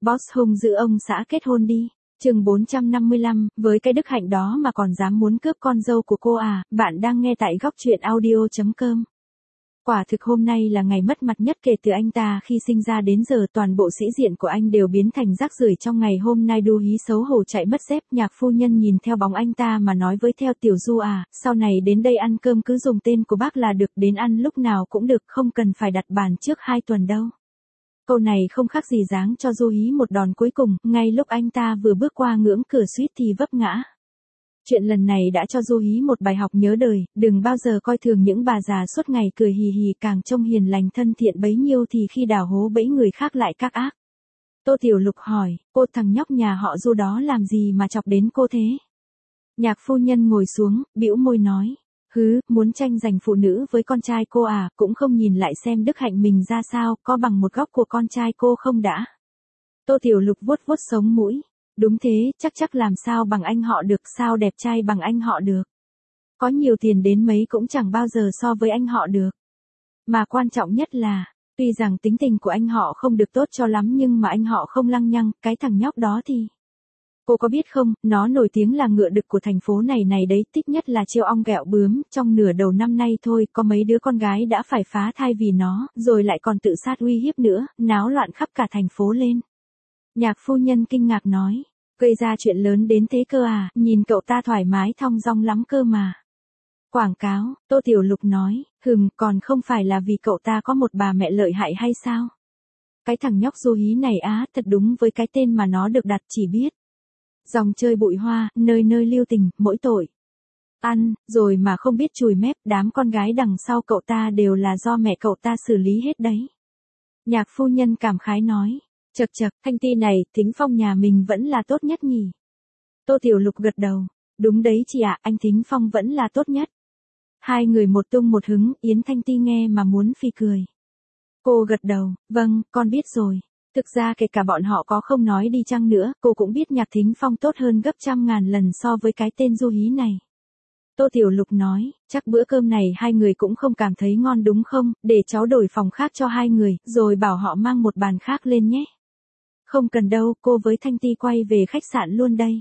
Boss hung dữ ông xã kết hôn đi. Chương 455, với cái đức hạnh đó mà còn dám muốn cướp con dâu của cô à, bạn đang nghe tại góc truyện audio.com. Quả thực hôm nay là ngày mất mặt nhất kể từ anh ta khi sinh ra đến giờ, toàn bộ sĩ diện của anh đều biến thành rác rưởi trong ngày hôm nay. Đu hí xấu hổ chạy mất dép. Nhạc phu nhân nhìn theo bóng anh ta mà nói với theo Tiểu Du à, sau này đến đây ăn cơm cứ dùng tên của bác là được, đến ăn lúc nào cũng được, không cần phải đặt bàn trước 2 tuần đâu. Câu này không khác gì giáng cho Du Hí một đòn cuối cùng, ngay lúc anh ta vừa bước qua ngưỡng cửa suýt thì vấp ngã. Chuyện lần này đã cho Du Hí một bài học nhớ đời, đừng bao giờ coi thường những bà già suốt ngày cười hì hì, càng trông hiền lành thân thiện bấy nhiêu thì khi đào hố bẫy người khác lại các ác. Tô Tiểu Lục hỏi, cô thằng nhóc nhà họ Du đó làm gì mà chọc đến cô thế? Nhạc phu nhân ngồi xuống, bĩu môi nói. Muốn tranh giành phụ nữ với con trai cô à, cũng không nhìn lại xem đức hạnh mình ra sao, có bằng một góc của con trai cô không đã. Tô Tiểu Lục vuốt vuốt sống mũi. Đúng thế, chắc làm sao bằng anh họ được, sao đẹp trai bằng anh họ được. Có nhiều tiền đến mấy cũng chẳng bao giờ so với anh họ được. Mà quan trọng nhất là, tuy rằng tính tình của anh họ không được tốt cho lắm nhưng mà anh họ không lăng nhăng, cái thằng nhóc đó thì... Cô có biết không, nó nổi tiếng là ngựa đực của thành phố này đấy, thích nhất là trêu ong ghẹo bướm, trong nửa đầu năm nay thôi, có mấy đứa con gái đã phải phá thai vì nó, rồi lại còn tự sát uy hiếp nữa, náo loạn khắp cả thành phố lên. Nhạc phu nhân kinh ngạc nói, gây ra chuyện lớn đến thế cơ à, nhìn cậu ta thoải mái thong dong lắm cơ mà. Quảng cáo, Tô Tiểu Lục nói, còn không phải là vì cậu ta có một bà mẹ lợi hại hay sao? Cái thằng nhóc Du Hí này á, thật đúng với cái tên mà nó được đặt, chỉ biết dòng chơi bụi hoa, nơi nơi lưu tình, mỗi tội ăn, rồi mà không biết chùi mép, đám con gái đằng sau cậu ta đều là do mẹ cậu ta xử lý hết đấy. Nhạc phu nhân cảm khái nói, chậc, Thanh Ti này, Thính Phong nhà mình vẫn là tốt nhất nhỉ? Tô Tiểu Lục gật đầu, đúng đấy chị ạ, anh Thính Phong vẫn là tốt nhất. Hai người một tung một hứng, Yến Thanh Ti nghe mà muốn phì cười. Cô gật đầu, vâng, con biết rồi. Thực ra kể cả bọn họ có không nói đi chăng nữa, cô cũng biết Nhạc Thính Phong tốt hơn gấp trăm ngàn lần so với cái tên Du Hí này. Tô Tiểu Lục nói, chắc bữa cơm này hai người cũng không cảm thấy ngon đúng không, để cháu đổi phòng khác cho hai người, rồi bảo họ mang một bàn khác lên nhé. Không cần đâu, cô với Thanh Ti quay về khách sạn luôn đây.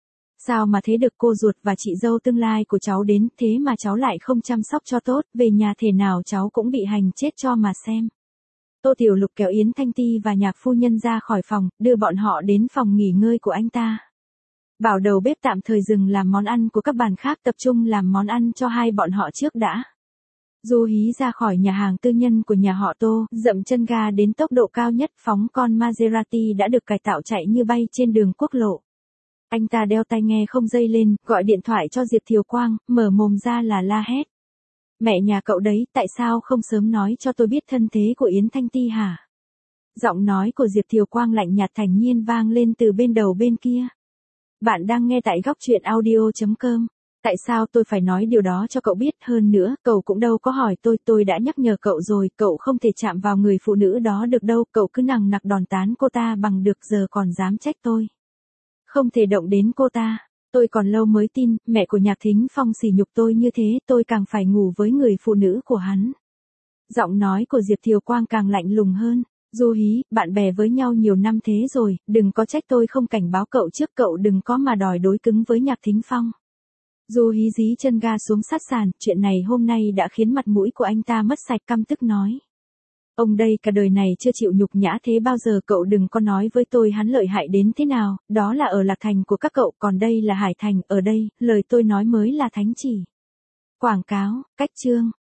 Sao mà thế được, cô ruột và chị dâu tương lai của cháu đến, thế mà cháu lại không chăm sóc cho tốt, về nhà thể nào cháu cũng bị hành chết cho mà xem. Tô Tiểu Lục kéo Yến Thanh Ti và nhạc phu nhân ra khỏi phòng, đưa bọn họ đến phòng nghỉ ngơi của anh ta. Bảo đầu bếp tạm thời dừng làm món ăn của các bàn khác, tập trung làm món ăn cho hai bọn họ trước đã. Du Hí ra khỏi nhà hàng tư nhân của nhà họ Tô, dậm chân ga đến tốc độ cao nhất, phóng con Maserati đã được cải tạo chạy như bay trên đường quốc lộ. Anh ta đeo tai nghe không dây lên, gọi điện thoại cho Diệp Thiều Quang, mở mồm ra là la hét. Mẹ nhà cậu đấy, tại sao không sớm nói cho tôi biết thân thế của Yến Thanh Ti hả? Giọng nói của Diệp Thiều Quang lạnh nhạt thản nhiên vang lên từ bên đầu bên kia. Bạn đang nghe tại góc truyện audio.com. Tại sao tôi phải nói điều đó cho cậu biết, hơn nữa, cậu cũng đâu có hỏi tôi đã nhắc nhở cậu rồi, cậu không thể chạm vào người phụ nữ đó được đâu, cậu cứ nằng nặc đòn tán cô ta bằng được, giờ còn dám trách tôi. Không thể động đến cô ta. Tôi còn lâu mới tin, mẹ của Nhạc Thính Phong sỉ nhục tôi như thế, tôi càng phải ngủ với người phụ nữ của hắn. Giọng nói của Diệp Thiều Quang càng lạnh lùng hơn. Du Hí, bạn bè với nhau nhiều năm thế rồi, đừng có trách tôi không cảnh báo cậu trước, cậu đừng có mà đòi đối cứng với Nhạc Thính Phong. Du Hí dí chân ga xuống sát sàn, chuyện này hôm nay đã khiến mặt mũi của anh ta mất sạch, căm tức nói. Ông đây cả đời này chưa chịu nhục nhã thế bao giờ, cậu đừng có nói với tôi hắn lợi hại đến thế nào, đó là ở Lạc Thành của các cậu, còn đây là Hải Thành, ở đây, lời tôi nói mới là thánh chỉ. Quảng cáo, cách chương.